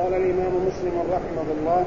قال الإمام مسلم رحمه الله: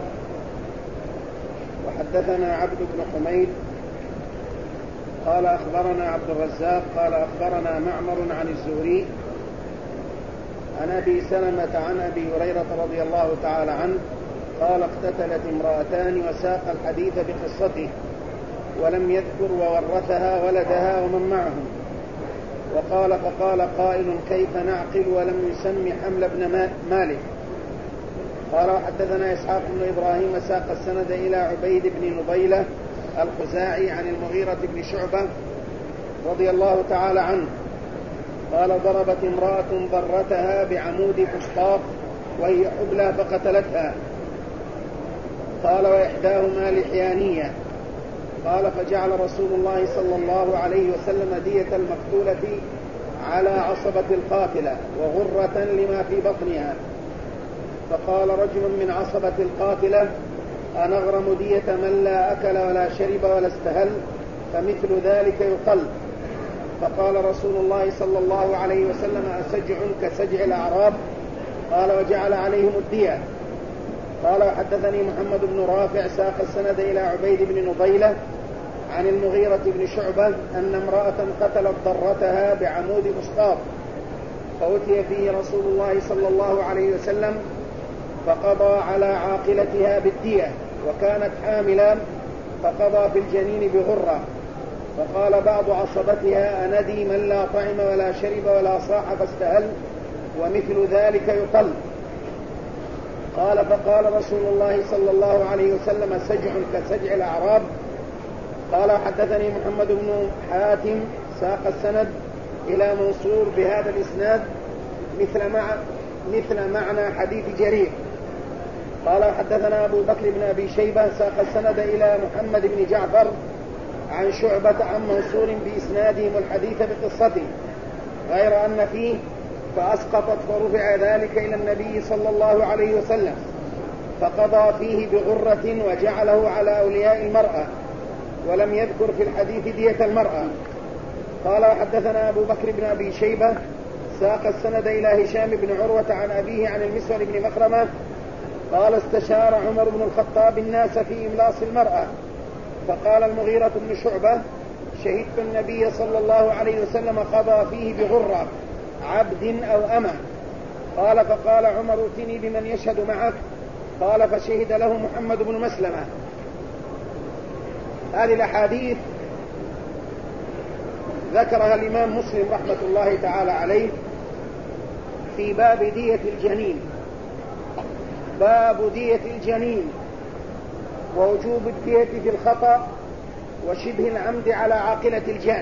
وحدثنا عبد بن حميد قال أخبرنا عبد الرزاق قال أخبرنا معمر عن الزهري عن أبي سلمة عن أبي هريرة رضي الله تعالى عنه قال: اقتتلت امرأتان وساق الحديث بقصته ولم يذكر وورثها ولدها ومن معهم، وقال: فقال قائل: كيف نعقل ولم يسم حمل بن مالك؟ قال: وحدثنا إسحاق بن إبراهيم ساق السند إلى عبيد بن نضيلة الخزاعي عن المغيرة بن شعبة رضي الله تعالى عنه قال: ضربت امرأة ضرتها بعمود فسطاط وهي حبلى فقتلتها. قال: وإحداهما لحيانية. قال: فجعل رسول الله صلى الله عليه وسلم دية المقتولة على عصبة القاتلة وغرة لما في بطنها. فقال رجل من عصبة القاتلة: أنغرم دية من لا أكل ولا شرب ولا استهل؟ فمثل ذلك يقل. فقال رسول الله صلى الله عليه وسلم: أسجع كسجع الأعراب؟ قال: وجعل عليهم الدية. قال: وحدثني محمد بن رافع ساق السند إلى عبيد بن نضيلة عن المغيرة بن شعبة أن امرأة قتلت ضرتها بعمود فسطاط فأتي فيه رسول الله صلى الله عليه وسلم فقضى على عاقلتها بالدية، وكانت حاملا فقضى في الجنين بغرة. فقال بعض عصبتها: أندي من لا طعم ولا شرب ولا صاح فاستهل؟ ومثل ذلك يقل. قال: فقال رسول الله صلى الله عليه وسلم: سجع كسجع الأعراب؟ قال: حدثني محمد بن حاتم ساق السند إلى منصور بهذا الإسناد مثل معنى حديث جرير. قال: حدثنا أبو بكر بن أبي شيبة ساق السند إلى محمد بن جعفر عن شعبة عن منصور بإسنادهم الحديث بقصته، غير أن فيه: فأسقطت فرفع ذلك إلى النبي صلى الله عليه وسلم فقضى فيه بغرة وجعله على أولياء المرأة، ولم يذكر في الحديث دية المرأة. قال: وحدثنا أبو بكر بن أبي شيبة ساق السند إلى هشام بن عروة عن أبيه عن المسور بن مخرمة قال: استشار عمر بن الخطاب الناس في إملاص المرأة، فقال المغيرة بن شعبة: شهدت النبي صلى الله عليه وسلم قضى فيه بغرة عبد أو أمة. قال: فقال عمر: ائتني بمن يشهد معك. قال: فشهد له محمد بن مسلمة. هذه الأحاديث ذكرها الإمام مسلم رحمة الله تعالى عليه في باب دية الجنين، باب دية الجنين ووجوب الدية في الخطأ وشبه العمد على عاقلة الجان.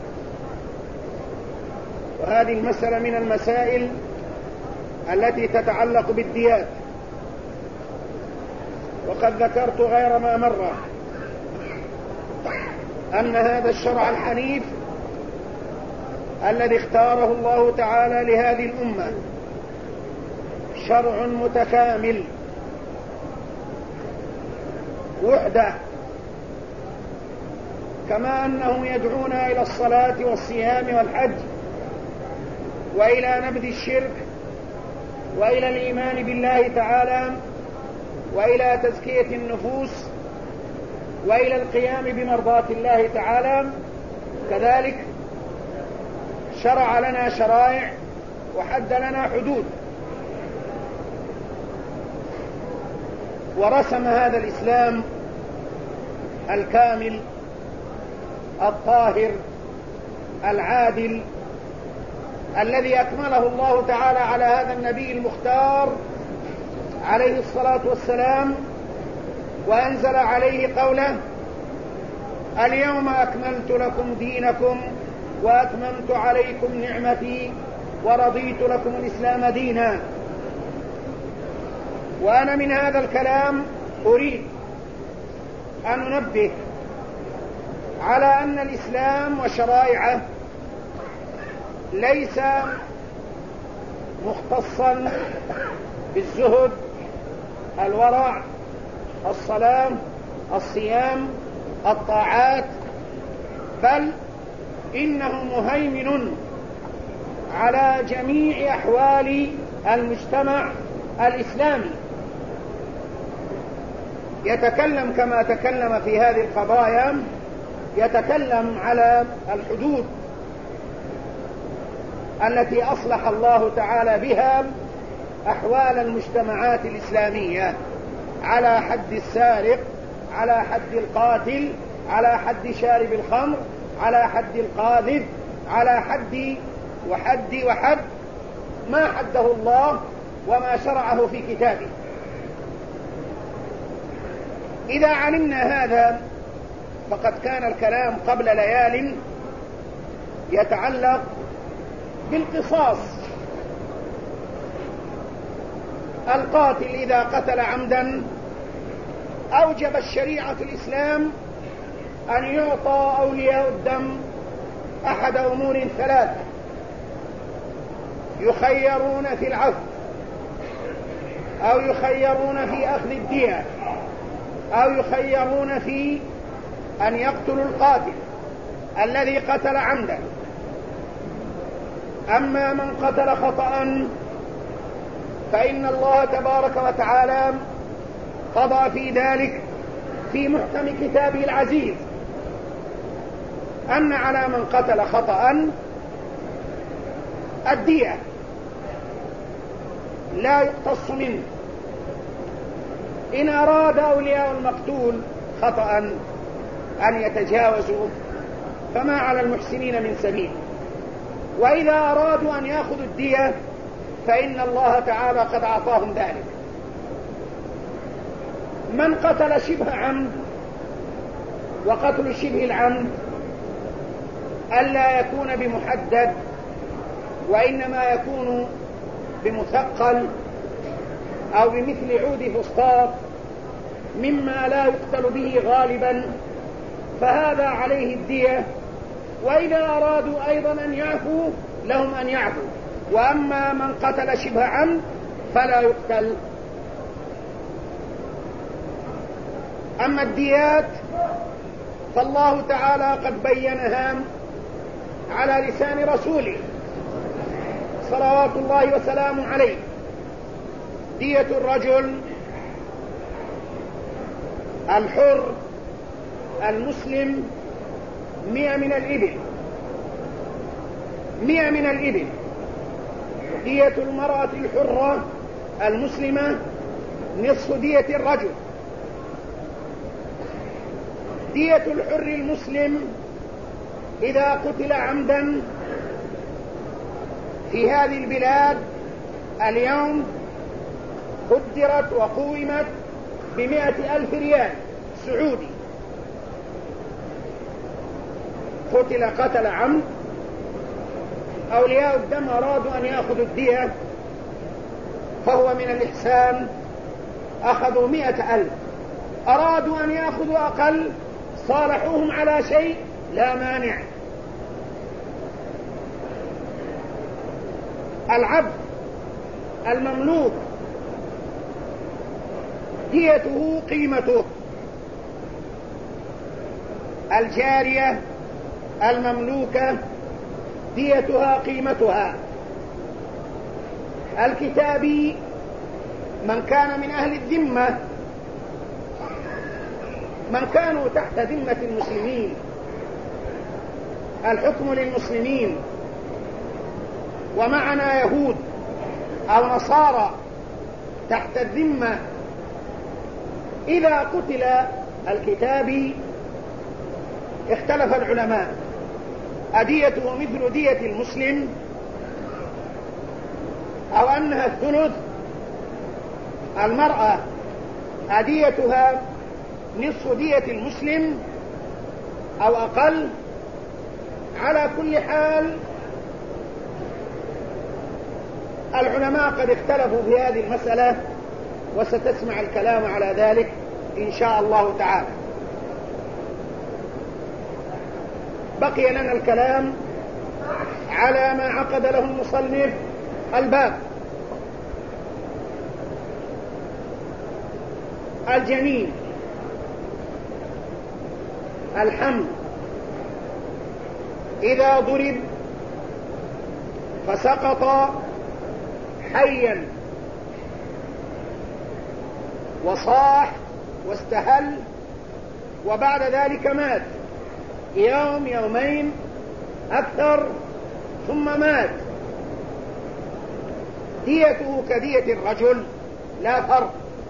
وهذه المسألة من المسائل التي تتعلق بالديات، وقد ذكرت غير ما مرة أن هذا الشرع الحنيف الذي اختاره الله تعالى لهذه الأمة شرع متكامل وحده، كما أنهم يدعون إلى الصلاة والصيام والحج وإلى نبذ الشرك وإلى الإيمان بالله تعالى وإلى تزكية النفوس وإلى القيام بمرضاة الله تعالى، كذلك شرع لنا شرائع وحد لنا حدود، ورسم هذا الإسلام الكامل الطاهر العادل الذي أكمله الله تعالى على هذا النبي المختار عليه الصلاة والسلام، وأنزل عليه قوله: اليوم أكملت لكم دينكم وأتممت عليكم نعمتي ورضيت لكم الإسلام دينا. وأنا من هذا الكلام أريد أن أنبه على أن الإسلام وشرائعه ليس مختصا بالزهد، الورع، الصلاة، الصيام، الطاعات، بل إنه مهيمن على جميع أحوال المجتمع الإسلامي. يتكلم كما تكلم في هذه القضايا، يتكلم على الحدود التي أصلح الله تعالى بها أحوال المجتمعات الإسلامية، على حد السارق، على حد القاتل، على حد شارب الخمر، على حد القاذف، على حد وحد ما حده الله وما شرعه في كتابه. إذا علمنا هذا فقد كان الكلام قبل ليال يتعلق بالقصاص. القاتل إذا قتل عمدا أوجب الشريعة الإسلام أن يعطى أولياء الدم أحد أمور ثلاثة: يخيرون في العفو، أو يخيرون في أخذ الدية، أو يخيرون في أن يقتلوا القاتل الذي قتل عمدا. أما من قتل خطأ فإن الله تبارك وتعالى قضى في ذلك في محكم كتابه العزيز أن على من قتل خطأ الدية لا يقتص منه. إن أراد أولياء المقتول خطأ أن يتجاوزوا فما على المحسنين من سبيل، وإذا أرادوا أن يأخذوا الدية فإن الله تعالى قد أعطاهم ذلك. من قتل شبه عمد، وقتل شبه العمد ألا يكون بمحدد، وإنما يكون بمثقل أو بمثل عود فسطاط مما لا يقتل به غالبا، فهذا عليه الدية. وإذا أرادوا أيضا أن يعفوا لهم أن يعفوا. وأما من قتل شبه عمد فلا يقتل. أما الديات فالله تعالى قد بينها على لسان رسوله صلوات الله وسلامه عليه. دية الرجل الحر المسلم 100 من الإبل، 100 من الإبل. دية المرأة الحرة المسلمة نصف دية الرجل. دية الحر المسلم إذا قتل عمدا في هذه البلاد اليوم قدرت وقومت ب100,000 ريال سعودي. قتل عمد، أولياء الدم أرادوا أن يأخذوا الدية، فهو من الإحسان أخذوا 100,000. أرادوا أن يأخذوا أقل صالحوهم على شيء لا مانع. العبد المملوك ديته قيمته. الجارية المملوكة ديتها قيمتها. الكتابي من كان من أهل الذمة، من كانوا تحت ذمة المسلمين، الحكم للمسلمين، ومعنا يهود أو نصارى تحت الذمة، إذا قتل الكتابي اختلف العلماء أديته مثل دية المسلم أو أنها الثلث. المرأة أديتها نصف دية المسلم أو أقل. على كل حال العلماء قد اختلفوا في هذه المسألة، وستسمع الكلام على ذلك إن شاء الله تعالى. بقي لنا الكلام على ما عقد له المصنف الباب. الجنين، الحمل، إذا ضرب فسقط حيا وصاح واستهل وبعد ذلك مات يوم يومين أكثر ثم مات، ديته كدية الرجل لا فرق.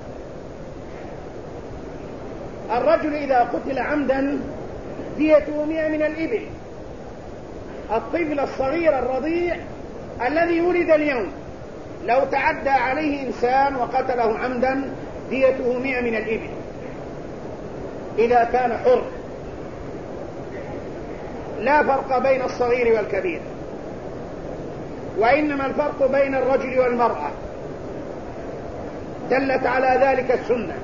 الرجل إذا قتل عمدا ديته 100 من الإبل. الطفل الصغير الرضيع الذي ولد اليوم لو تعدى عليه إنسان وقتله عمدا ديته 100 من الإبل إذا كان حر. لا فرق بين الصغير والكبير، وإنما الفرق بين الرجل والمرأة، دلت على ذلك السنة.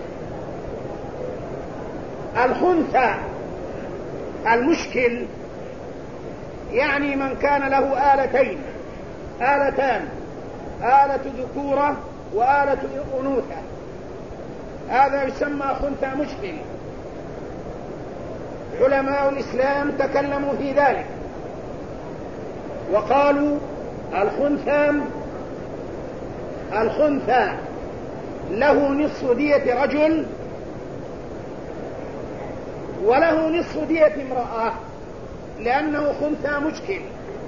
الخنثى المشكل يعني من كان له آلتان، آلة ذكورة وآلة أنوثة، هذا يسمى خنثى مشكل. علماء الإسلام تكلموا في ذلك وقالوا الخنثى له نصف دية رجل وله نصف دية امرأة، لأنه خنثى مشكل.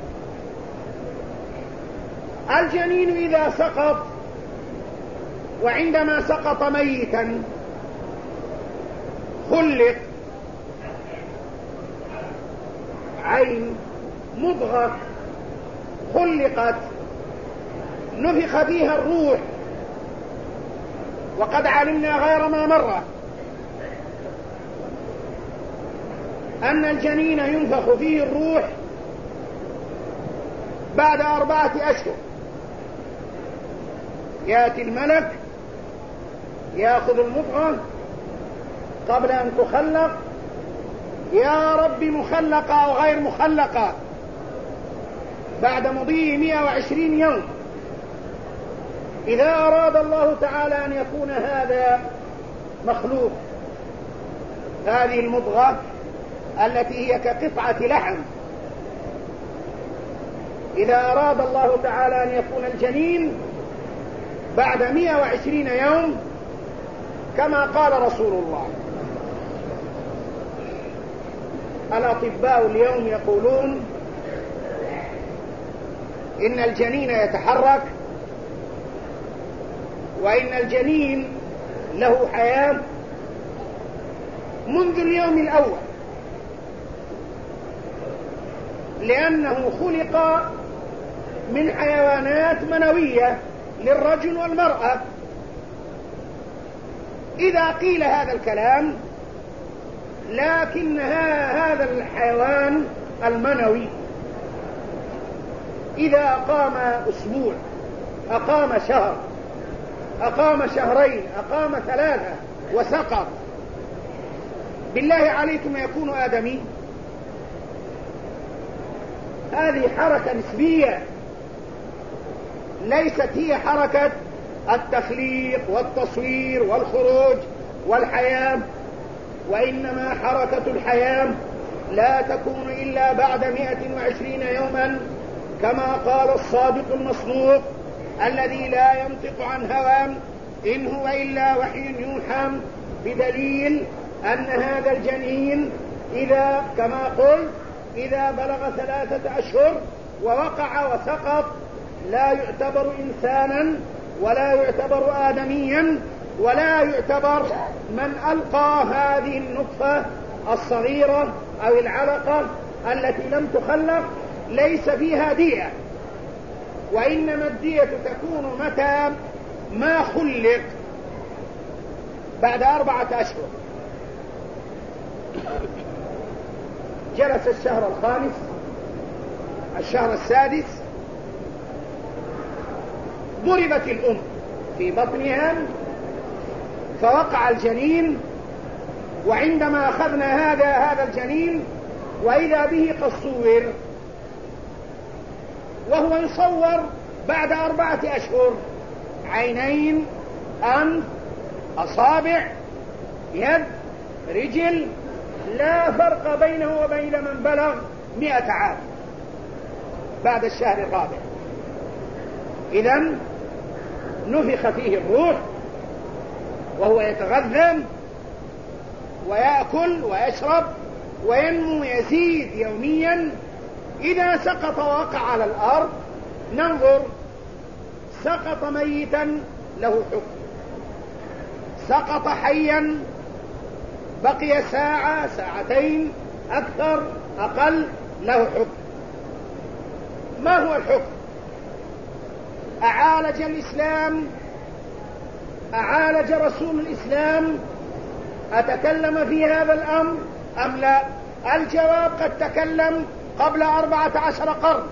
الجنين إذا سقط، وعندما سقط ميتا خلق عين مضغة خلقت نفخ فيها الروح، وقد علمنا غير ما مرة أن الجنين ينفخ فيه الروح بعد 4 أشهر. يأتي الملك يأخذ المضغة قبل أن تخلق، يا رب مخلقة أو غير مخلقة، بعد مضي 120 يوم إذا أراد الله تعالى أن يكون هذا مخلوق، هذه المضغة التي هي كقطعة لحم، إذا أراد الله تعالى أن يكون الجنين بعد 120 يوم كما قال رسول الله. الأطباء اليوم يقولون إن الجنين يتحرك، وإن الجنين له حياة منذ اليوم الأول، لأنه خلق من حيوانات منوية للرجل والمرأة. إذا قيل هذا الكلام، لكن هذا الحيوان المنوي إذا أقام أسبوع، أقام شهر، أقام شهرين، أقام 3 وسقط، بالله عليكم يكون آدمي؟ هذه حركة نسبية، ليست هي حركة التخليق والتصوير والخروج والحياة، وإنما حركة الحياة لا تكون إلا بعد 120 يوما، كما قال الصادق المصدوق الذي لا ينطق عن هوى إن هو إلا وحي يوحى، بدليل أن هذا الجنين إذا كما قلت إذا بلغ 3 أشهر ووقع وسقط لا يعتبر إنسانا ولا يعتبر آدميا ولا يعتبر من ألقى هذه النطفة الصغيرة أو العلقة التي لم تخلق، ليس فيها دية، وإنما الدية تكون متى ما خلق بعد 4 أشهر. جلس الشهر الخامس، الشهر السادس، ضربت الأم في بطنها فوقع الجنين، وعندما أخذنا هذا الجنين وإذا به قد صور، وهو يصور بعد 4 أشهر، عينين، أنف، أصابع، يد، رجل، لا فرق بينه وبين من بلغ 100 عام بعد الشهر الرابع. إذن نفخ فيه الروح وهو يتغذى ويأكل ويشرب وينمو يزيد يوميا، إذا سقط ووقع على الأرض ننظر، سقط ميتا له حكم، سقط حيا بقي ساعة ساعتين أكثر أقل له حكم. ما هو الحكم؟ أعالج الإسلام، أعالج رسول الإسلام أتكلم في هذا الأمر أم لا؟ الجواب قد تكلم قبل 14 قرن،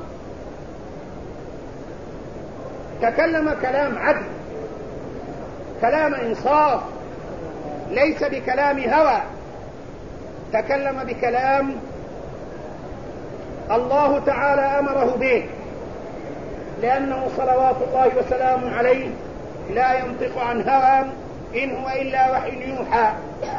تكلم كلام عدل، كلام إنصاف، ليس بكلام هوى، تكلم بكلام الله تعالى أمره به، لأنه صلوات الله وسلامه عليه لا ينطق عن هوى إن هو إلا وحي يوحى.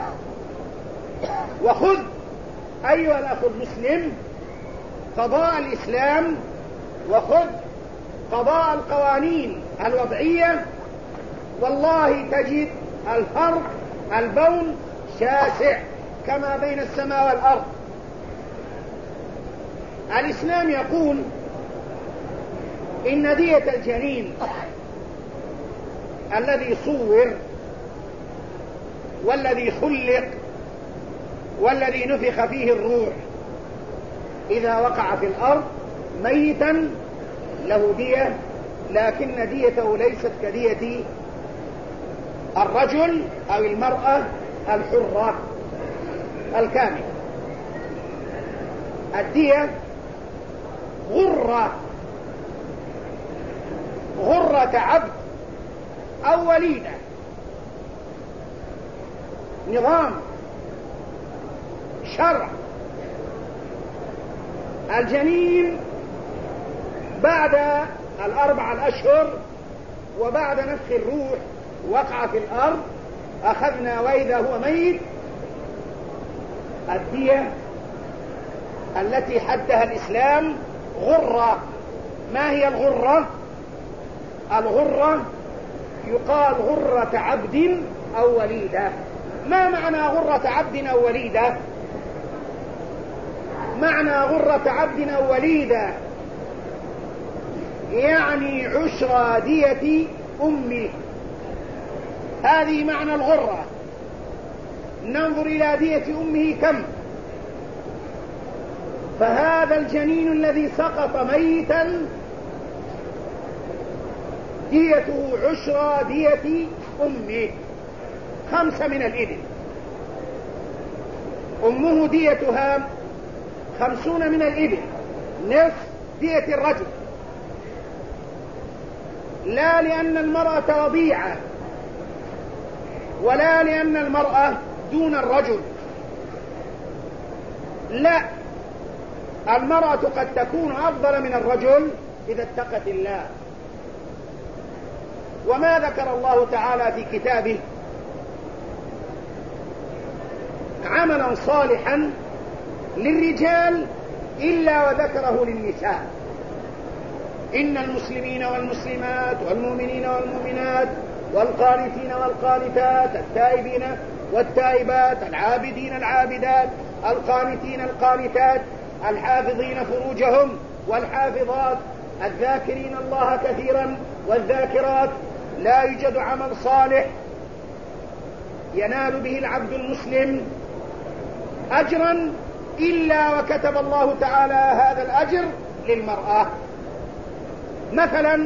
وخذ أيها الأخ المسلم قضاء الإسلام، وخذ قضاء القوانين الوضعية، والله تجد الفرق البون شاسع كما بين السماء والأرض. الإسلام يقول إن دية الجنين الذي صور والذي خلق والذي نفخ فيه الروح إذا وقع في الأرض ميتا له دية، لكن ديته ليست كدية الرجل أو المرأة الحرة الكاملة. الدية غرة عبد أو وليدة، نظام شرع. الجنين بعد 4 أشهر وبعد نفخ الروح وقع في الأرض، أخذنا وإذا هو ميت. الدية التي حدها الإسلام غرة. ما هي الغرة؟ الغرة يقال غرة عبد أو وليدة. ما معنى غرة عبد أو وليدة؟ معنى غرة عبد أو وليدة يعني عشر دية أمه، هذه معنى الغرة. ننظر إلى دية أمه كم. فهذا الجنين الذي سقط ميتا ديته عشر دية أمه، 5 من الإبل. أمه ديتها 50 من الإبل، نصف دية الرجل، لا لأن المرأة وضيعة ولا لأن المرأة دون الرجل، لا، المرأة قد تكون أفضل من الرجل إذا اتقت الله. وما ذكر الله تعالى في كتابه عملا صالحا للرجال إلا وذكره للنساء. إن المسلمين والمسلمات والمؤمنين والمؤمنات والقانتين والقانتات التائبين والتائبات العابدين العابدات القانتين القانتات الحافظين فروجهم والحافظات الذاكرين الله كثيرا والذاكرات. لا يوجد عمل صالح ينال به العبد المسلم أجرا إلا وكتب الله تعالى هذا الأجر للمرأة. مثلا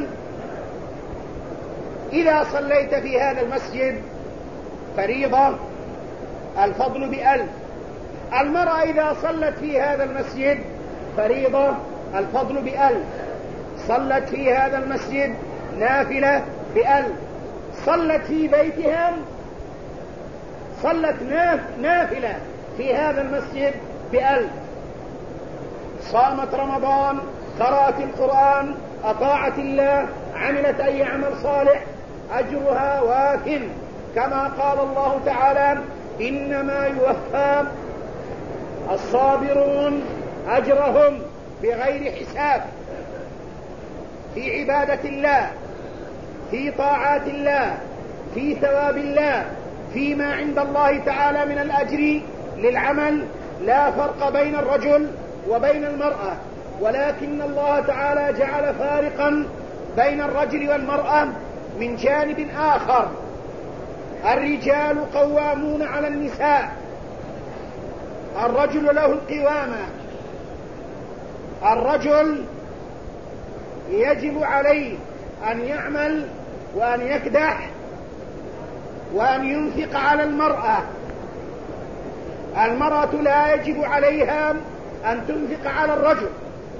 إذا صليت في هذا المسجد فريضة الفضل ب1000. المرأة إذا صلت في هذا المسجد فريضة الفضل ب1000. صلت في هذا المسجد نافلة ب1000. صلت في بيتها، صلت نافلة في هذا المسجد ب1000. صامت رمضان، قرأت القرآن، أطاعت الله، عملت أي عمل صالح، أجرها واف، كما قال الله تعالى إنما يوفى الصابرون أجرهم بغير حساب. في عبادة الله، في طاعات الله، في ثواب الله، فيما عند الله تعالى من الأجر للعمل لا فرق بين الرجل وبين المرأة، ولكن الله تعالى جعل فارقا بين الرجل والمرأة من جانب آخر. الرجال قوامون على النساء، الرجل له القوامة. الرجل يجب عليه أن يعمل وأن يكدح وأن ينفق على المرأة. المرأة لا يجب عليها أن تنفق على الرجل،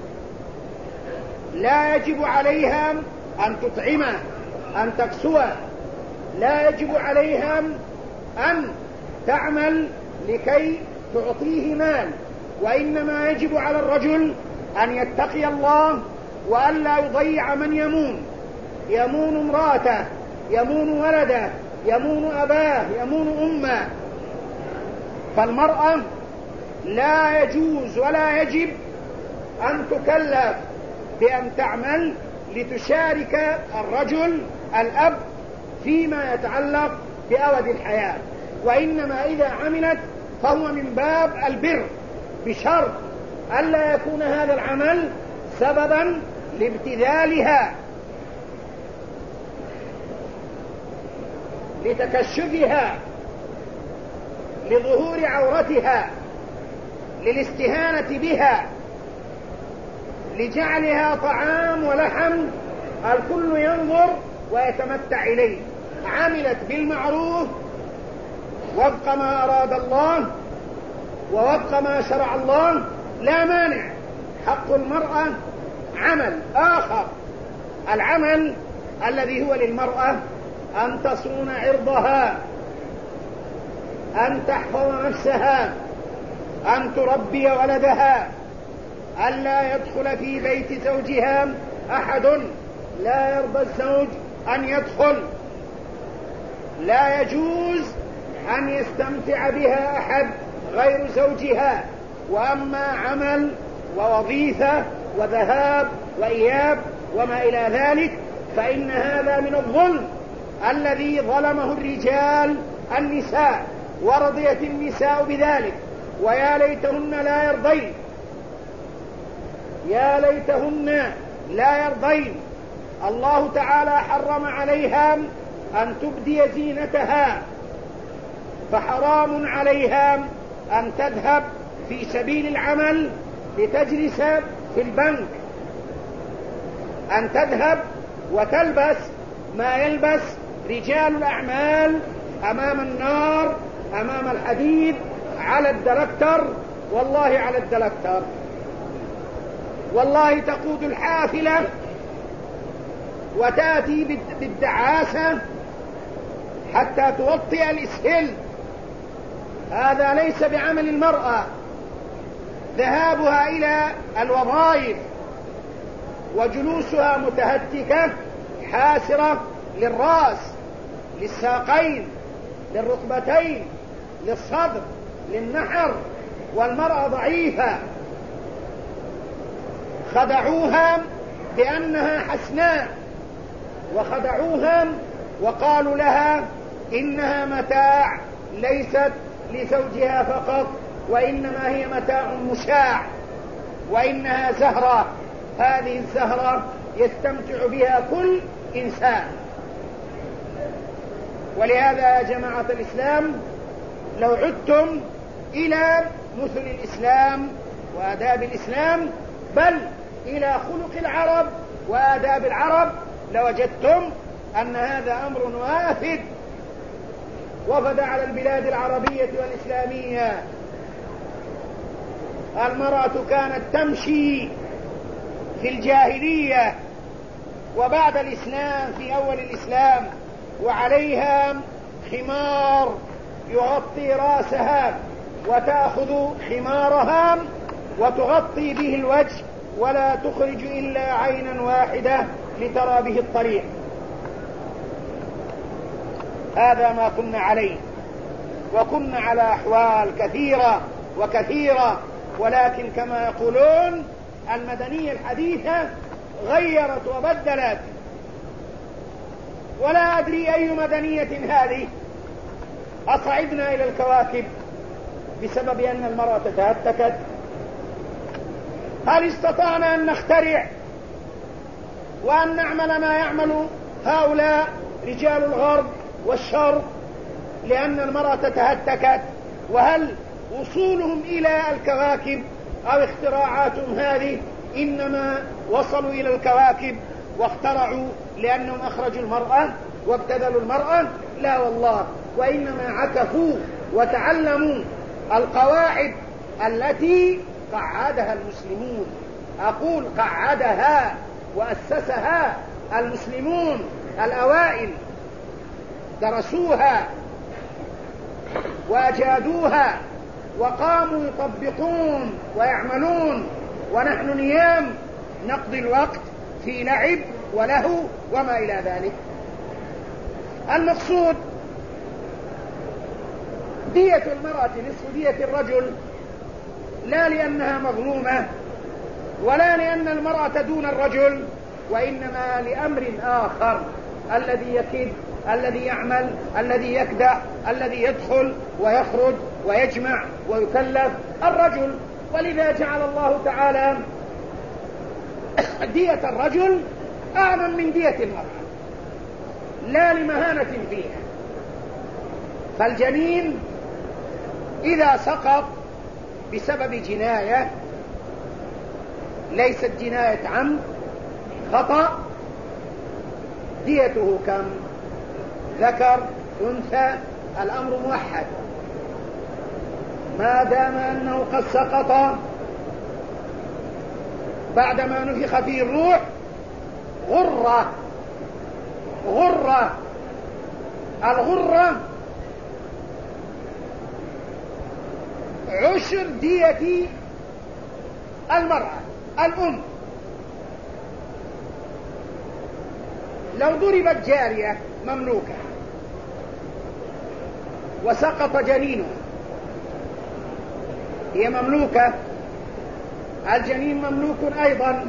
لا يجب عليها أن تطعمه، أن تكسوه، لا يجب عليها أن تعمل لكي تعطيه مال، وإنما يجب على الرجل أن يتقي الله وأن لا يضيع من يمون امرأته، يمون ولده، يمون أباه، يمون أمه. فالمرأة لا يجوز ولا يجب أن تكلف بأن تعمل لتشارك الرجل الأب فيما يتعلق بأود الحياة، وإنما إذا عملت فهو من باب البر، بشرط ألا يكون هذا العمل سببا لابتذالها، لتكشفها، لظهور عورتها، للاستهانة بها، لجعلها طعام ولحم الكل ينظر ويتمتع إليه. عملت بالمعروف وفق ما أراد الله ووفق ما شرع الله لا مانع. حق المرأة عمل آخر، العمل الذي هو للمرأة أن تصون عرضها، أن تحفظ نفسها، أن تربي ولدها، ألا يدخل في بيت زوجها أحد، لا يرضى الزوج أن يدخل، لا يجوز أن يستمتع بها أحد غير زوجها. وأما عمل ووظيفة وذهاب وإياب وما إلى ذلك فإن هذا من الظلم الذي ظلمه الرجال النساء، ورضيت النساء بذلك، ويا ليتهن لا يرضين، يا ليتهن لا يرضين. الله تعالى حرم عليها أن تبدي زينتها، فحرام عليها أن تذهب في سبيل العمل لتجلس في البنك، أن تذهب وتلبس ما يلبس رجال الأعمال أمام النار، أمام الحديد، على الدلكتر، والله على الدلكتر، والله تقود الحافلة وتأتي بالدعاسة حتى توطئ الإسهل. هذا ليس بعمل المرأة. ذهابها إلى الوظائف وجلوسها متهتكة حاسرة للرأس، للساقين، للركبتين، للصدر، للنحر، والمرأة ضعيفة. خدعوها بأنها حسناء، وخدعوها وقالوا لها إنها متاع ليست لزوجها فقط، وإنما هي متاع مشاع، وإنها زهرة، هذه الزهرة يستمتع بها كل إنسان. ولهذا يا جماعة الإسلام لو عدتم إلى مثل الإسلام وآداب الإسلام، بل إلى خلق العرب وآداب العرب، لوجدتم أن هذا أمر وافد وفد على البلاد العربية والإسلامية. المرأة كانت تمشي في الجاهلية وبعد الإسلام في أول الإسلام وعليها خمار يغطي رأسها، وتأخذ خمارها وتغطي به الوجه ولا تخرج إلا عينا واحدة لترى به الطريق. هذا ما كنا عليه، وكنا على أحوال كثيرة وكثيرة، ولكن كما يقولون المدنية الحديثة غيرت وبدلت، ولا أدري أي مدنية هذه. أصعدنا إلى الكواكب بسبب أن المرأة تهتكت؟ هل استطعنا أن نخترع وأن نعمل ما يعمل هؤلاء رجال الغرب والشرق لأن المرأة تهتكت؟ وهل وصولهم إلى الكواكب أو اختراعاتهم هذه إنما وصلوا إلى الكواكب واخترعوا لأنهم أخرجوا المرأة وابتذلوا المرأة؟ لا والله، وإنما عكفوا وتعلموا القواعد التي قعدها المسلمون. أقول قعدها وأسسها المسلمون الأوائل، درسوها وأجادوها وقاموا يطبقون ويعملون، ونحن نيام نقضي الوقت في لعب ولهو وما إلى ذلك. المقصود دية المرأة نصف دية الرجل، لا لأنها مظلومة ولا لأن المرأة دون الرجل، وإنما لأمر آخر: الذي يكد، الذي يعمل، الذي يكدح، الذي يدخل ويخرج ويجمع ويكلف الرجل. ولذا جعل الله تعالى دية الرجل أعظم من دية المرأة، لا لمهانة فيها. فالجنين إذا سقط بسبب جناية ليست جناية عمد، خطأ، ديته كم؟ ذكر أنثى، الأمر موحد. ما دام أنه قد سقط بعدما نفخ فيه الروح غرة. الغرة عشر دية المرأة الأم. لو ضربت جارية مملوكة وسقط جنينها، هي مملوكة، الجنين مملوك أيضا.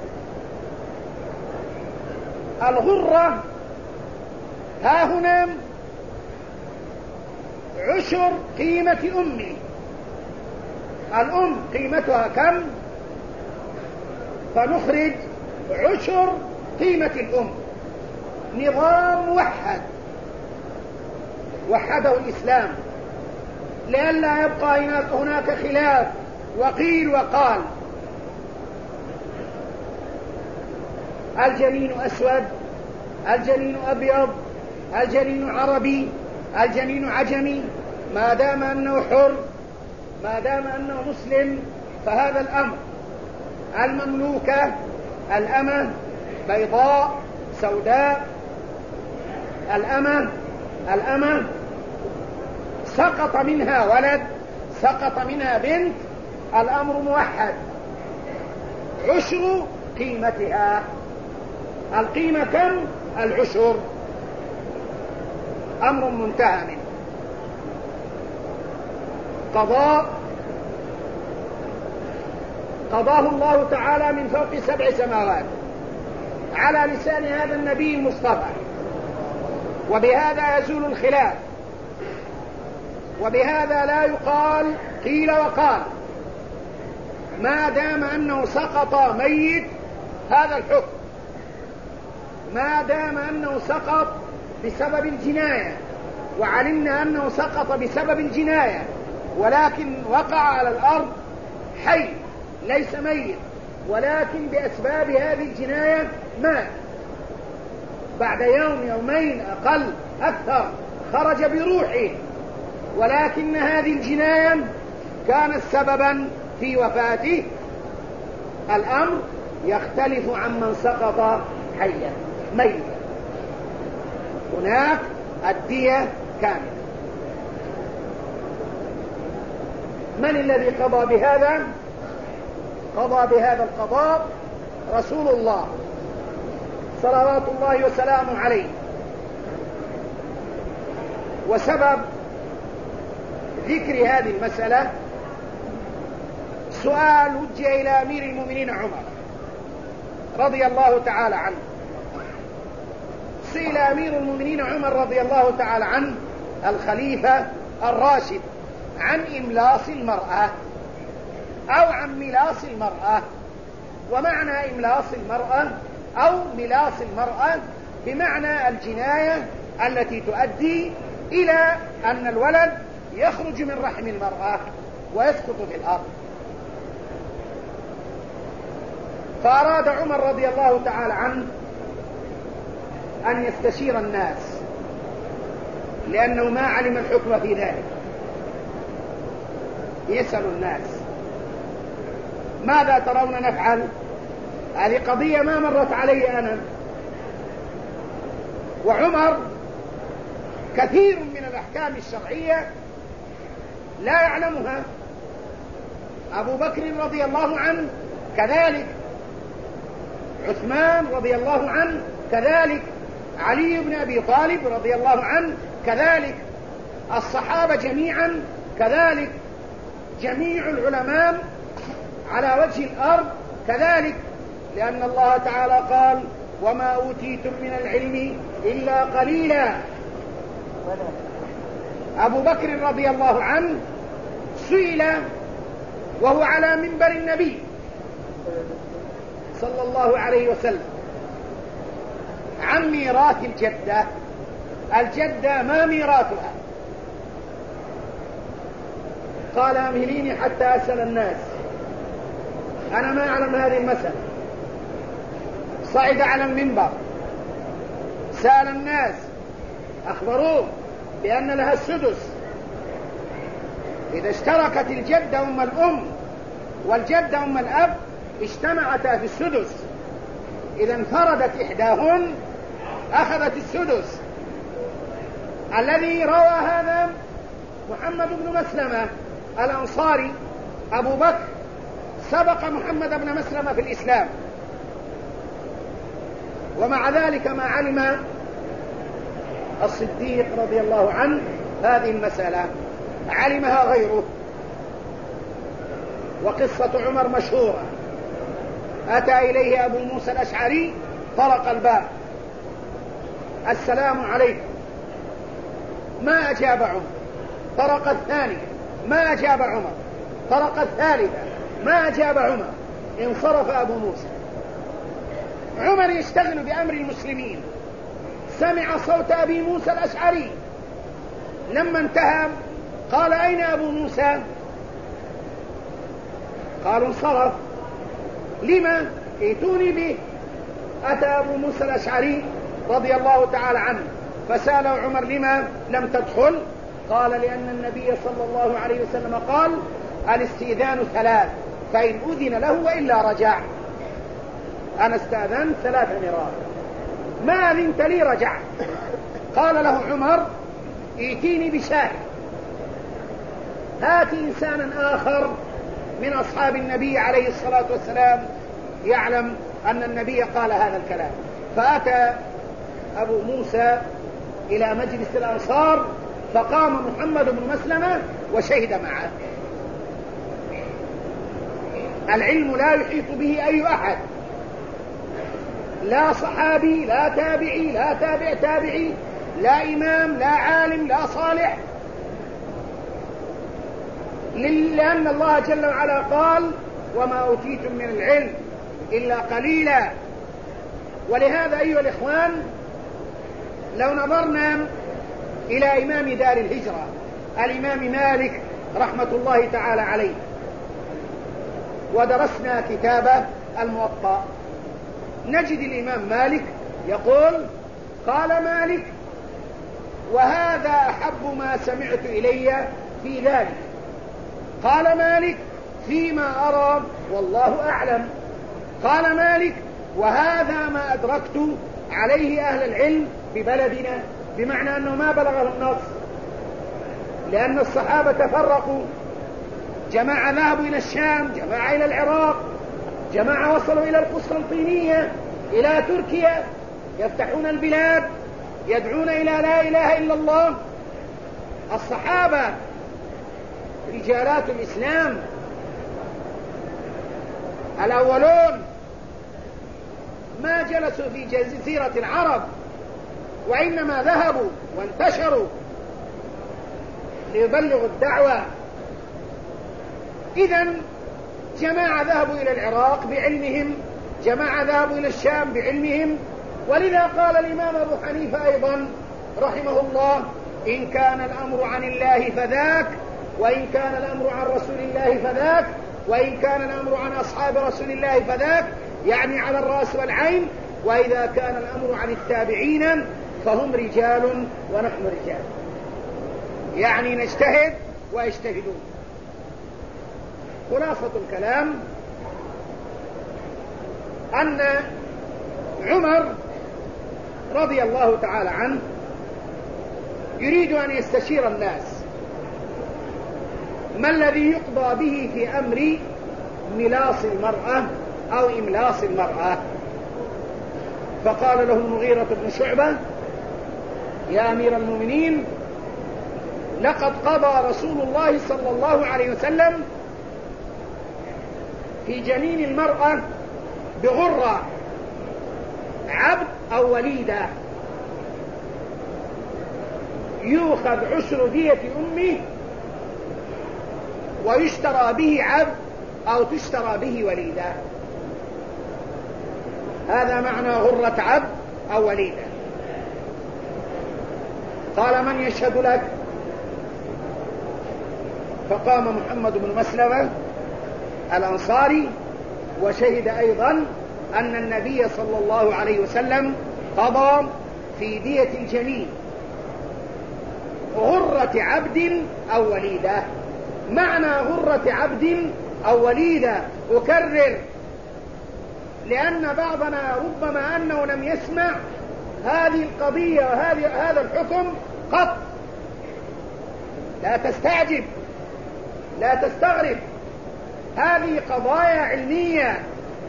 الغرة ها هنا عشر قيمة أمه. الأم قيمتها كم؟ فنخرج عشر قيمة الأم. نظام موحد وحده الإسلام لئلا يبقى هناك خلاف وقيل وقال. الجنين أسود، الجنين أبيض، الجنين عربي، الجنين عجمي، ما دام أنه حر، ما دام أنه مسلم فهذا الأمر. المملوكة الأمة بيضاء سوداء، الأمة سقط منها ولد، سقط منها بنت، الأمر موحد، عشر قيمتها. القيمة كم؟ العشر. أمر منتهى منه. قضاء قضاه الله تعالى من فوق 7 سماوات على لسان هذا النبي المصطفى، وبهذا يزول الخلاف، وبهذا لا يقال قيل وقال. ما دام أنه سقط ميت هذا الحكم، ما دام أنه سقط بسبب الجناية، وعلمنا أنه سقط بسبب الجناية ولكن وقع على الأرض حي ليس ميت، ولكن بأسباب هذه الجناية مات بعد يوم يومين أقل أكثر، خرج بروحه، ولكن هذه الجناية كانت سببا في وفاته. الأمر يختلف عمن سقط حيا ميتا، هناك الدية كاملة. من الذي قضى بهذا؟ قضى بهذا القضاء رسول الله صلوات الله وسلامه عليه. وسبب ذكر هذه المسألة سؤال وجه إلى أمير المؤمنين عمر رضي الله تعالى عنه. سئل أمير المؤمنين عمر رضي الله تعالى عنه الخليفة الراشد عن إملاص المرأة أو عن ملاص المرأة. ومعنى إملاص المرأة أو ملاص المرأة بمعنى الجناية التي تؤدي إلى أن الولد يخرج من رحم المرأة ويسقط في الأرض. فأراد عمر رضي الله تعالى عنه أن يستشير الناس لأنه ما علم الحكم في ذلك. يسأل الناس ماذا ترون نفعل؟ هذه قضية ما مرت علي أنا. وعمر كثير من الأحكام الشرعية لا يعلمها، أبو بكر رضي الله عنه كذلك، عثمان رضي الله عنه كذلك، علي بن أبي طالب رضي الله عنه كذلك، الصحابة جميعا كذلك، جميع العلماء على وجه الأرض كذلك، لأن الله تعالى قال وما أوتيتم من العلم إلا قليلا. أبو بكر رضي الله عنه سئل وهو على منبر النبي صلى الله عليه وسلم عن ميراث الجدة. الجدة ما ميراثها؟ قال أمهليني حتى أسأل الناس، أنا ما أعلم هذه المسألة. صعد على المنبر سأل الناس، أخبروه بأن لها السدس. إذا اشتركت الجدة أم الأم والجدة أم الأب اجتمعتا في السدس، إذا انفردت إحداهن أخذت السدس. الذي روى هذا محمد بن مسلمة الأنصاري. أبو بكر سبق محمد بن مسلمة في الإسلام، ومع ذلك ما علم الصديق رضي الله عنه هذه المسألة، علمها غيره. وقصة عمر مشهورة. أتى إليه أبو موسى الأشعري طرق الباب، السلام عليكم. ما أجاب عمر. طرق الثانية ما أجاب عمر. طرق الثالثة ما أجاب عمر. انصرف أبو موسى. عمر يشتغل بأمر المسلمين، سمع صوت أبي موسى الأشعري. لما انتهى قال أين أبو موسى؟ قالوا انصرف. لما؟ ائتوني به. أتى أبو موسى الأشعري رضي الله تعالى عنه فسأله عمر لما لم تدخل؟ قال لأن النبي صلى الله عليه وسلم قال الاستئذان ثلاث، فإن أذن له وإلا رجع. أنا استأذنت 3 مرات، ما أذنت لي رجع. قال له عمر ائتيني بشاهد، هات إنسانا آخر من أصحاب النبي عليه الصلاة والسلام يعلم أن النبي قال هذا الكلام. فأتى أبو موسى إلى مجلس الأنصار، فقام محمد بن مسلمة وشهد معه. العلم لا يحيط به أي أحد، لا صحابي لا تابعي لا تابع تابعي لا إمام لا عالم لا صالح، لأن الله جل وعلا قال وما أوتيتم من العلم إلا قليلا. ولهذا أيها الإخوان، لو نظرنا إلى إمام دار الهجرة الإمام مالك رحمة الله تعالى عليه، ودرسنا كتابه الموطأ، نجد الإمام مالك يقول قال مالك وهذا أحب ما سمعت إلي في ذلك. قال مالك فيما أرى والله أعلم. قال مالك وهذا ما أدركت عليه أهل العلم ببلدنا، بمعنى أنه ما بلغه النص، لأن الصحابة تفرقوا، جماعة ذهبوا إلى الشام، جماعة إلى العراق، جماعة وصلوا إلى القسطنطينية، إلى تركيا، يفتحون البلاد، يدعون إلى لا إله إلا الله. الصحابة رجالات الإسلام الأولون ما جلسوا في جزيرة العرب، وإنما ذهبوا وانتشروا ليبلغوا الدعوة. إذن جماعة ذهبوا إلى العراق بعلمهم، جماعة ذهبوا إلى الشام بعلمهم. ولذا قال الإمام أبو حنيفة أيضا رحمه الله: إن كان الأمر عن الله فذاك، وإن كان الأمر عن رسول الله فذاك، وإن كان الأمر عن أصحاب رسول الله فذاك، يعني على الرأس والعين. وإذا كان الأمر عن التابعين فهم رجال ونحن رجال، يعني نجتهد ويجتهدون. خلاصة الكلام أن عمر رضي الله تعالى عنه يريد أن يستشير الناس ما الذي يقضى به في أمر ملاص المرأة أو إملاص المرأة. فقال له المغيرة بن شعبة: يا أمير المؤمنين، لقد قضى رسول الله صلى الله عليه وسلم في جنين المرأة بغرة، عبد أو وليدة، يؤخذ عشر دية أمه ويشترى به عبد أو تشترى به وليدة. هذا معنى غرة عبد أو وليدة. قال: من يشهد لك؟ فقام محمد بن مسلمة الأنصاري وشهد أيضا أن النبي صلى الله عليه وسلم قضى في دية الجنين غرة عبد أو وليدة. معنى غرة عبد أو وليدة، أكرر لأن بعضنا ربما أنه لم يسمع هذه القضية وهذا الحكم قط. لا تستعجب، لا تستغرب، هذه قضايا علمية،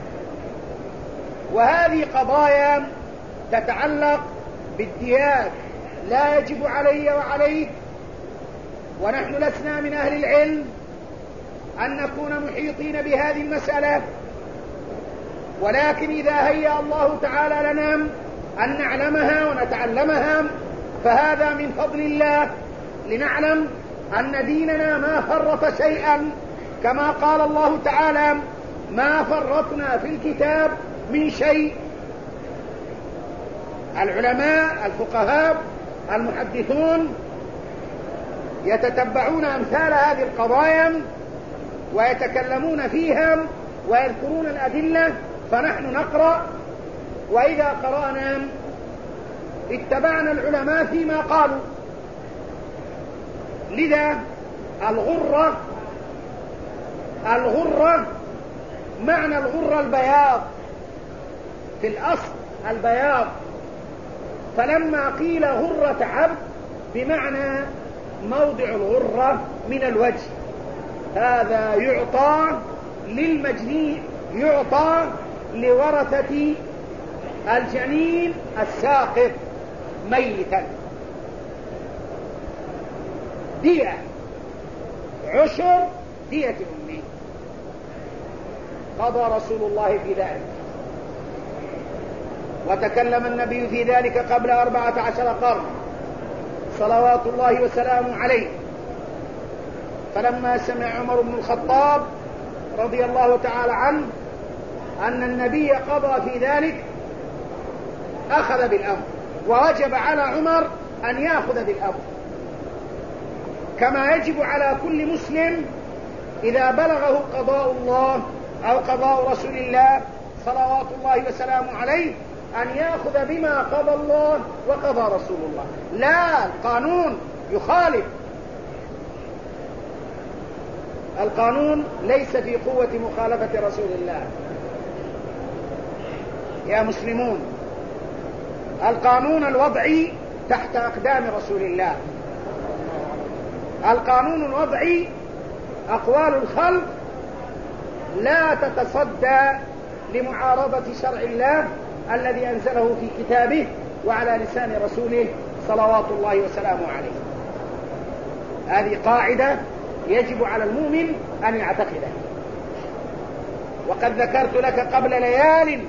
وهذه قضايا تتعلق بالديات، لا يجب علي وعليك، ونحن لسنا من أهل العلم أن نكون محيطين بهذه المسألة، ولكن إذا هيأ الله تعالى لنا أن نعلمها ونتعلمها فهذا من فضل الله، لنعلم أن ديننا ما فرط شيئا، كما قال الله تعالى: ما فرطنا في الكتاب من شيء. العلماء الفقهاء المحدثون يتتبعون أمثال هذه القضايا ويتكلمون فيها ويذكرون الأدلة، فنحن نقرأ، وإذا قرأنا اتبعنا العلماء فيما قالوا. لذا الغرة معنى الغرة البياض، في الأصل البياض، فلما قيل غرة عبد بمعنى موضع الغرة من الوجه، هذا يعطى للمجنين، يعطى لورثة الجنين الساقط ميتا. دية، عشر دية أمه. قضى رسول الله في ذلك، وتكلم النبي في ذلك قبل 14 قرن صلوات الله وسلامه عليه. فلما سمع عمر بن الخطاب رضي الله تعالى عنه أن النبي قضى في ذلك أخذ بالأمر، ووجب على عمر أن يأخذ بالأمر، كما يجب على كل مسلم إذا بلغه قضاء الله أو قضاء رسول الله صلوات الله وسلامه عليه أن يأخذ بما قضى الله وقضى رسول الله. لا، القانون يخالف، القانون ليس في قوة مخالفة رسول الله. يا مسلمون، القانون الوضعي تحت أقدام رسول الله، القانون الوضعي أقوال الخلق لا تتصدى لمعارضة شرع الله الذي أنزله في كتابه وعلى لسان رسوله صلوات الله وسلامه عليه. هذه قاعدة يجب على المؤمن أن يعتقدها. وقد ذكرت لك قبل ليال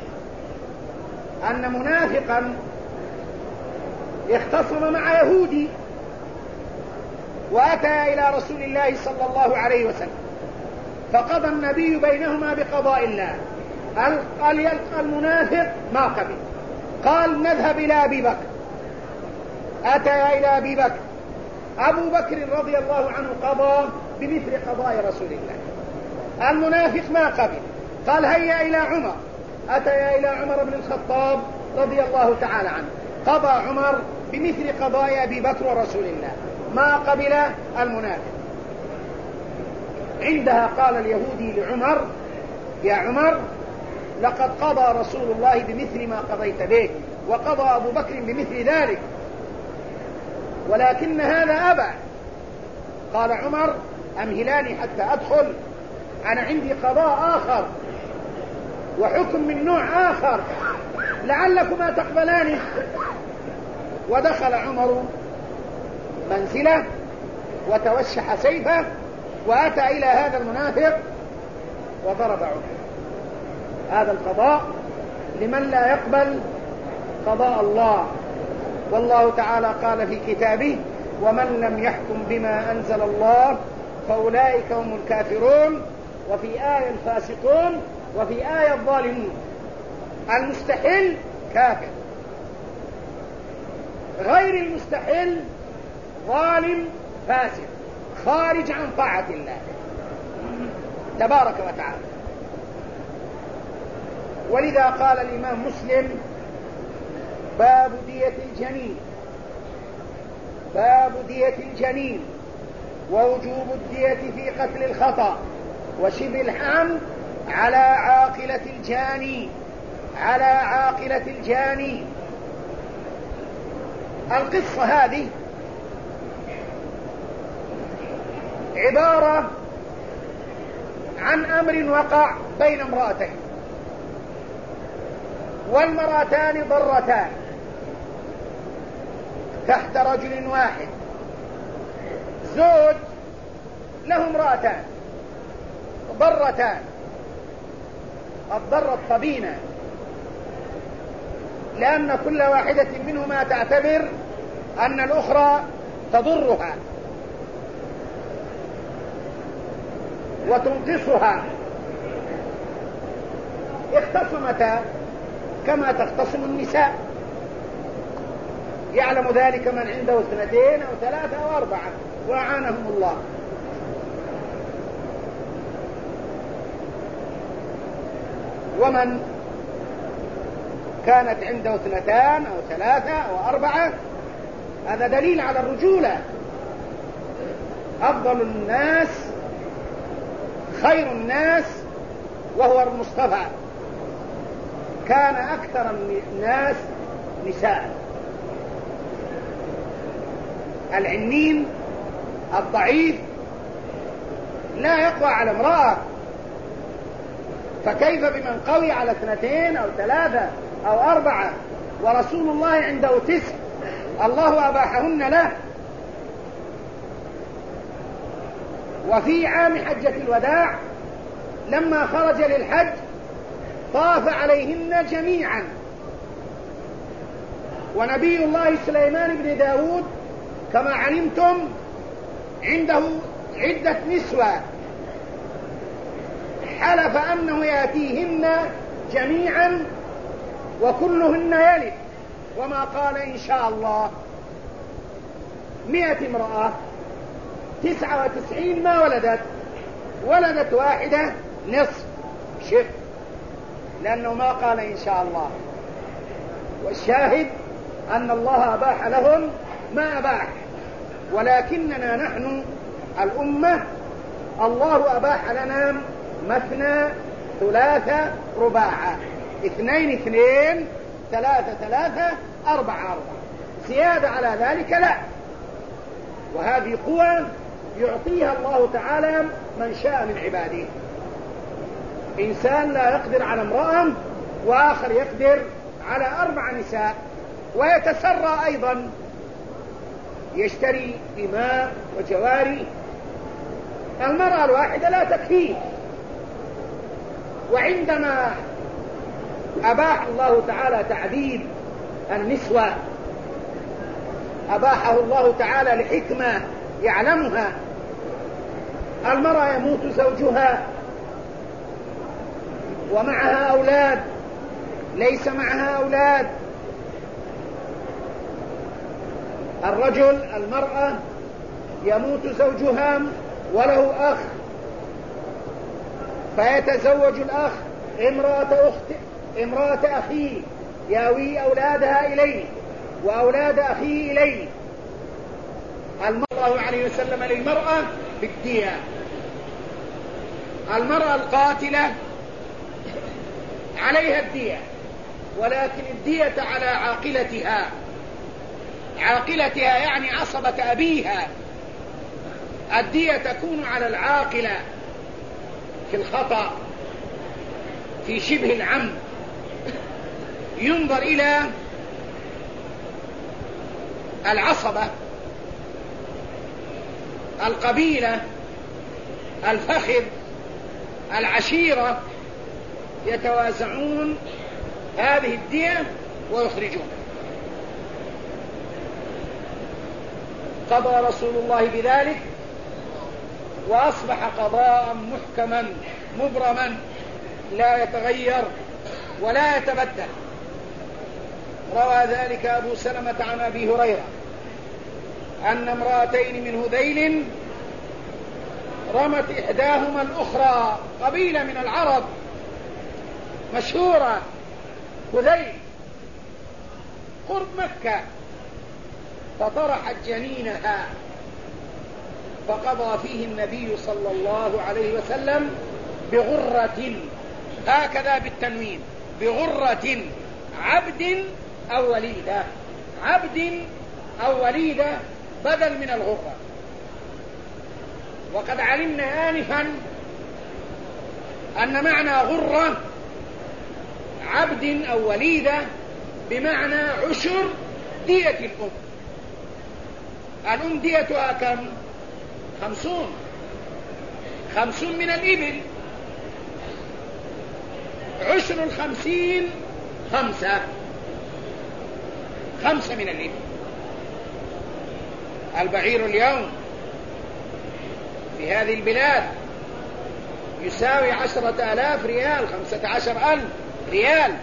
أن منافقا اختصم مع يهودي وأتى إلى رسول الله صلى الله عليه وسلم، فقضى النبي بينهما بقضاء الله. قال المنافق ما قبل، قال نذهب إلى أبي بكر. أتى إلى أبي بكر، أبو بكر رضي الله عنه قضى بمثل قضاء رسول الله. المنافق ما قبل، قال هيا إلى عمر. أتى إلى عمر بن الخطاب رضي الله تعالى عنه، قضى عمر بمثل قضاء أبي بكر ورسول الله. ما قبل المنافق. عندها قال اليهودي لعمر: يا عمر، لقد قضى رسول الله بمثل ما قضيت به، وقضى أبو بكر بمثل ذلك، ولكن هذا أبى. قال عمر: أمهلاني حتى أدخل، أنا عندي قضاء آخر وحكم من نوع آخر، لعلكما تقبلاني. ودخل عمر منزله وتوشح سيفه وأتى إلى هذا المنافق وضرب عمر. هذا القضاء لمن لا يقبل قضاء الله. والله تعالى قال في كتابه: ومن لم يحكم بما أنزل الله فأولئك هم الكافرون، وفي آية الفاسقون، وفي آية الظالمون. المستحل كافر، غير المستحل ظالم فاسق خارج عن طاعة الله تبارك وتعالى. ولذا قال الإمام مسلم: باب دية الجنين، باب دية الجنين ووجوب الدية في قتل الخطأ وشبه الحمل على عاقلة الجاني، على عاقلة الجاني. القصة هذه عبارة عن أمر وقع بين امرأتين، والمرأتان ضرتان تحت رجل واحد. زوج له امرأتان ضرتان، الضرة طبينة، لأن كل واحدة منهما تعتبر أن الأخرى تضرها وتنقصها. اختصمتا كما تختصم النساء، يعلم ذلك من عنده 2 أو 3 أو 4 وأعانهم الله. ومن كانت عنده 2 أو 3 أو 4 هذا دليل على الرجولة. أفضل الناس خير الناس وهو المصطفى، كان أكثر الناس نساء. العنين الضعيف لا يقوى على امرأة، فكيف بمن قوي على 2 أو 3 أو 4 ورسول الله عنده 9 الله أباحهن له. وفي عام حجة الوداع لما خرج للحج طاف عليهن جميعا، ونبي الله سليمان بن داود كما علمتم عنده عدة نسوة، حلف أنه يأتيهن جميعا وكلهن يلد، وما قال إن شاء الله. 100 امرأة 99 ما ولدت واحدة نصف شف، لأنه ما قال إن شاء الله. والشاهد أن الله أباح لهم ما أباح، ولكننا نحن الأمة الله أباح لنا مثنى 3 رباع، 2 2 3 3 4 4، زيادة على ذلك لا. وهذه قوة يعطيها الله تعالى من شاء من عباده. إنسان لا يقدر على امرأة وآخر يقدر على 4 نساء، ويتسرى أيضا، يشتري إماء وجواري. المرأة الواحدة لا تكفيه. وعندما أباح الله تعالى تعذيب النسوة أباحه الله تعالى لحكمة يعلمها. المرأة يموت زوجها ومعها أولاد، ليس معها أولاد. الرجل، المرأة يموت زوجها وله أخ، فيتزوج الأخ امرأة أخيه، ياوي أولادها إليه وأولاد أخيه إليه. الله عليه وسلم للمرأة بالدية. المرأة القاتلة عليها الدية، ولكن الدية على عاقلتها. عاقلتها يعني عصبة أبيها. الدية تكون على العاقلة في الخطأ، في شبه العمد. ينظر إلى العصبة، القبيلة، الفخذ، العشيرة، يتوازعون هذه الدية ويخرجون. قضى رسول الله بذلك وأصبح قضاء محكما مبرما لا يتغير ولا يتبدل. روى ذلك أبو سلمة عن أبي هريرة أن امرأتين من هذيل رمت إحداهما الأخرى، قبيلة من العرب مشهورة، هذيل قرب مكة، فطرحت جنينها، فقضى فيه النبي صلى الله عليه وسلم بغرة، هكذا بالتنوين، بغرة، عبد أو وليدة، عبد أو وليدة بدل من الغرة. وقد علمنا آنفا أن معنى غرة عبد أو وليدة بمعنى عشر دية الأم. الأم ديتها كم؟ 50 من الإبل، عشر 50 5 من الإبل. البعير اليوم في هذه البلاد يساوي 10,000 ريال، 15,000 ريال.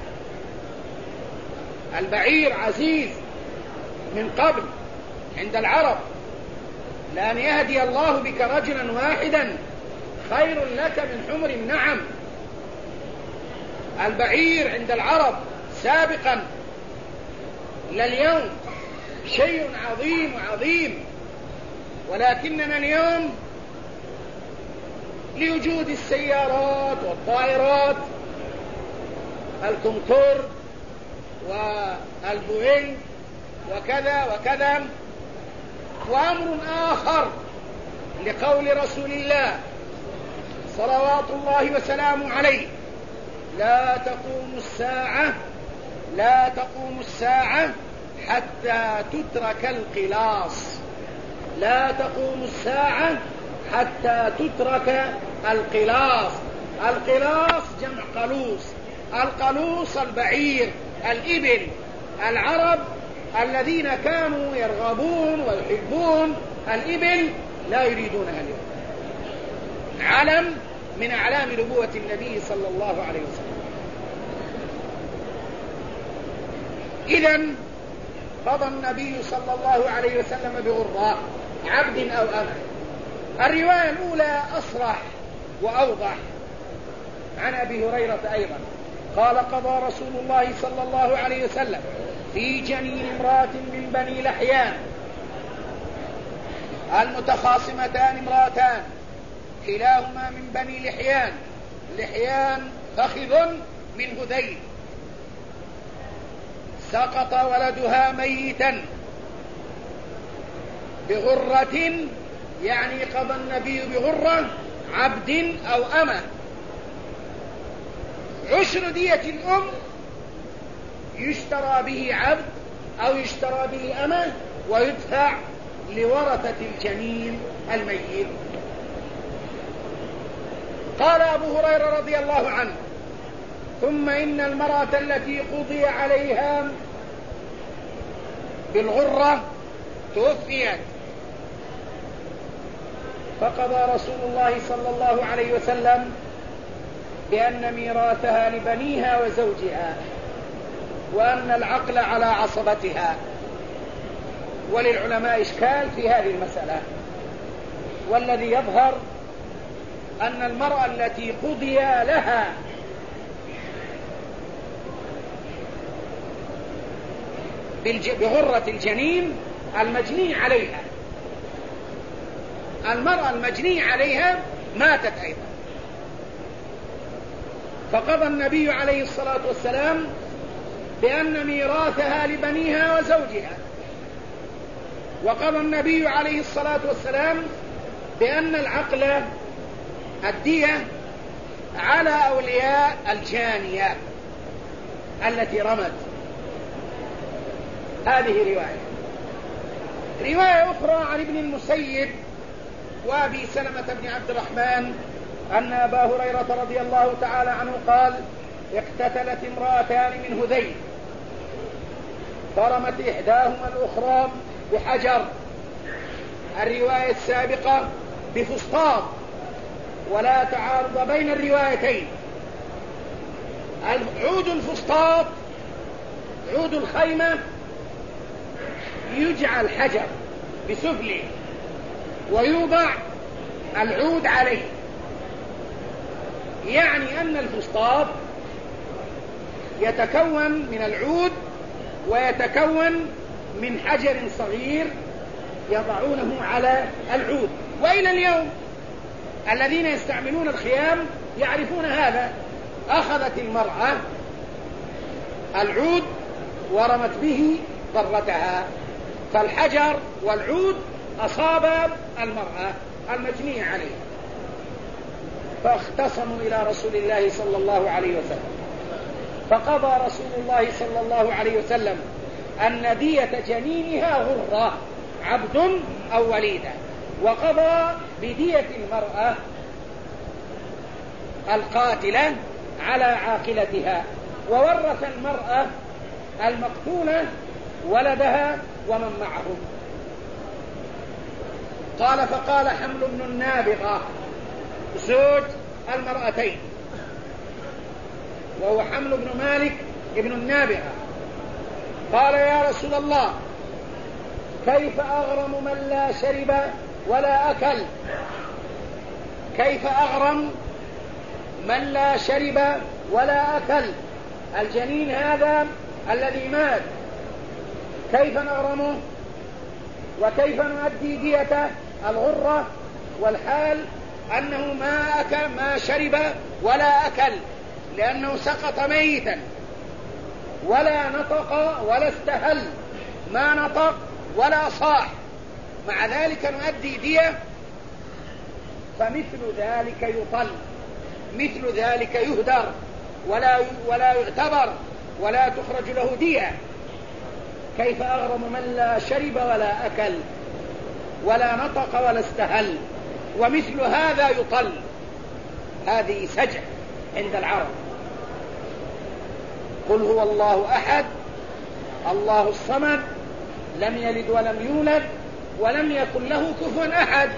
البعير عزيز من قبل عند العرب، لأن يهدي الله بك رجلا واحدا خير لك من حمر النعم. البعير عند العرب سابقا إلى اليوم شيء عظيم، ولكننا اليوم لوجود السيارات والطائرات، الكونكورد والبوينغ وكذا وكذا. وأمر آخر لقول رسول الله صلوات الله وسلامه عليه: لا تقوم الساعة حتى تترك القلاص. لا تقوم الساعة حتى تترك القلاص. القلاص جمع قلوص، القلوص البعير، الإبل. العرب الذين كانوا يرغبون ويحبون الإبل لا يريدونها اليوم. علم من أعلام نبوة النبي صلى الله عليه وسلم. إذن قضى النبي صلى الله عليه وسلم بغرة، عبد أو أمة. الرواية الأولى أصرح وأوضح عن أبي هريرة أيضا قال: قضى رسول الله صلى الله عليه وسلم في جنين امرأة من بني لحيان. المتخاصمتان امرأتان كلاهما من بني لحيان. لحيان فخذ من هذيل. سقط ولدها ميتا بغرة، يعني قضى النبي بغرة عبد أو أمة. عشر دية الأم يشترى به عبد أو يشترى به أمة ويدفع لورثة الجنين الميت. قال أبو هريرة رضي الله عنه: ثم إن المرأة التي قضي عليها بالغرة توفيت فقضى رسول الله صلى الله عليه وسلم بأن ميراثها لبنيها وزوجها، وأن العقل على عصبتها. وللعلماء إشكال في هذه المسألة، والذي يظهر أن المرأة التي قضي لها بغرة الجنين المجني عليها، المرأة المجني عليها ماتت أيضا، فقضى النبي عليه الصلاة والسلام بأن ميراثها لبنيها وزوجها، وقضى النبي عليه الصلاة والسلام بأن العقل الدية على أولياء الجانية التي رمت. هذه رواية أخرى عن ابن المسيب وأبي سلمة بن عبد الرحمن أن أبا هريرة رضي الله تعالى عنه قال: اقتتلت امرأتان من هذيل، فرمت إحداهما الأخرى بحجر، الرواية السابقة بفسطاط، ولا تعارض بين الروايتين. عود الفسطاط، عود الخيمة، يجعل حجر بسفله ويوضع العود عليه، يعني أن الفسطاط يتكون من العود ويتكون من حجر صغير يضعونه على العود. وإلى اليوم الذين يستعملون الخيام يعرفون هذا. أخذت المرأة العود ورمت به ضرتها، فالحجر والعود أصاب المرأة المجنية عليه، فاختصموا إلى رسول الله صلى الله عليه وسلم، فقضى رسول الله صلى الله عليه وسلم أن دية جنينها غرة، عبد أو وليدة، وقضى بدية المرأة القاتلة على عاقلتها، وورث المرأة المقتولة ولدها ومن معهم. قال: فقال حمل بن النابغة زوج المرأتين، وهو حمل بن مالك ابن النابغة، قال: يا رسول الله، كيف أغرم من لا شرب ولا أكل؟ كيف أغرم من لا شرب ولا أكل؟ الجنين هذا الذي مات كيف نغرمه؟ وكيف نؤدي ديته الغرة والحال أنه ما شرب ولا أكل، لأنه سقط ميتا، ولا نطق ولا استهل، ما نطق ولا صاح، مع ذلك نؤدي دية؟ فمثل ذلك يطل، مثل ذلك يهدر ولا يعتبر ولا تخرج له دية. كيف أغرم من لا شرب ولا أكل ولا نطق ولا استهل، ومثل هذا يطل؟ هذه سجع عند العرب. قل هو الله أحد الله الصمد لم يلد ولم يولد ولم يكن له كفوا أحد.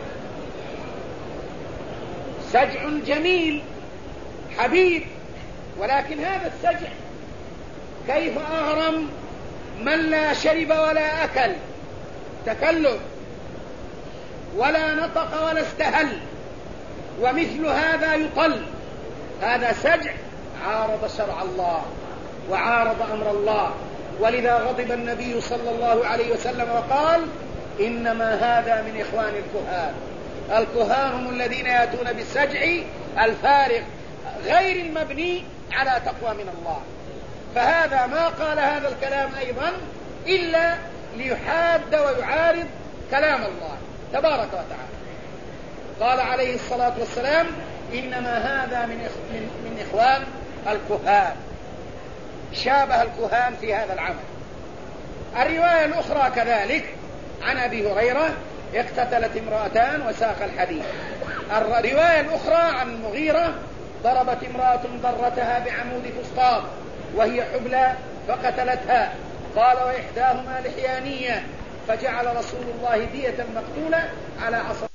سجع جميل حبيب، ولكن هذا السجع كيف أغرم من لا شرب ولا أكل، تكلم، ولا نطق ولا استهل، ومثل هذا يطل؟ هذا سجع عارض شرع الله وعارض أمر الله، ولذا غضب النبي صلى الله عليه وسلم وقال: إنما هذا من إخوان الكهان. الكهان هم الذين يأتون بالسجع الفارغ غير المبني على تقوى من الله. فهذا ما قال هذا الكلام أيضا إلا ليحاد ويعارض كلام الله تبارك وتعالى. قال عليه الصلاة والسلام: إنما هذا من إخوان الكهان، شابه الكهان في هذا العمل. الرواية الأخرى كذلك عن أبي هريرة: اقتتلت امرأتان وساق الحديث. الرواية الأخرى عن المغيرة: ضربت امرأة ضرتها بعمود فسطاط وهي حبلى فقتلتها، قال: وإحداهما لحيانية، فجعل رسول الله دية المقتولة على عصا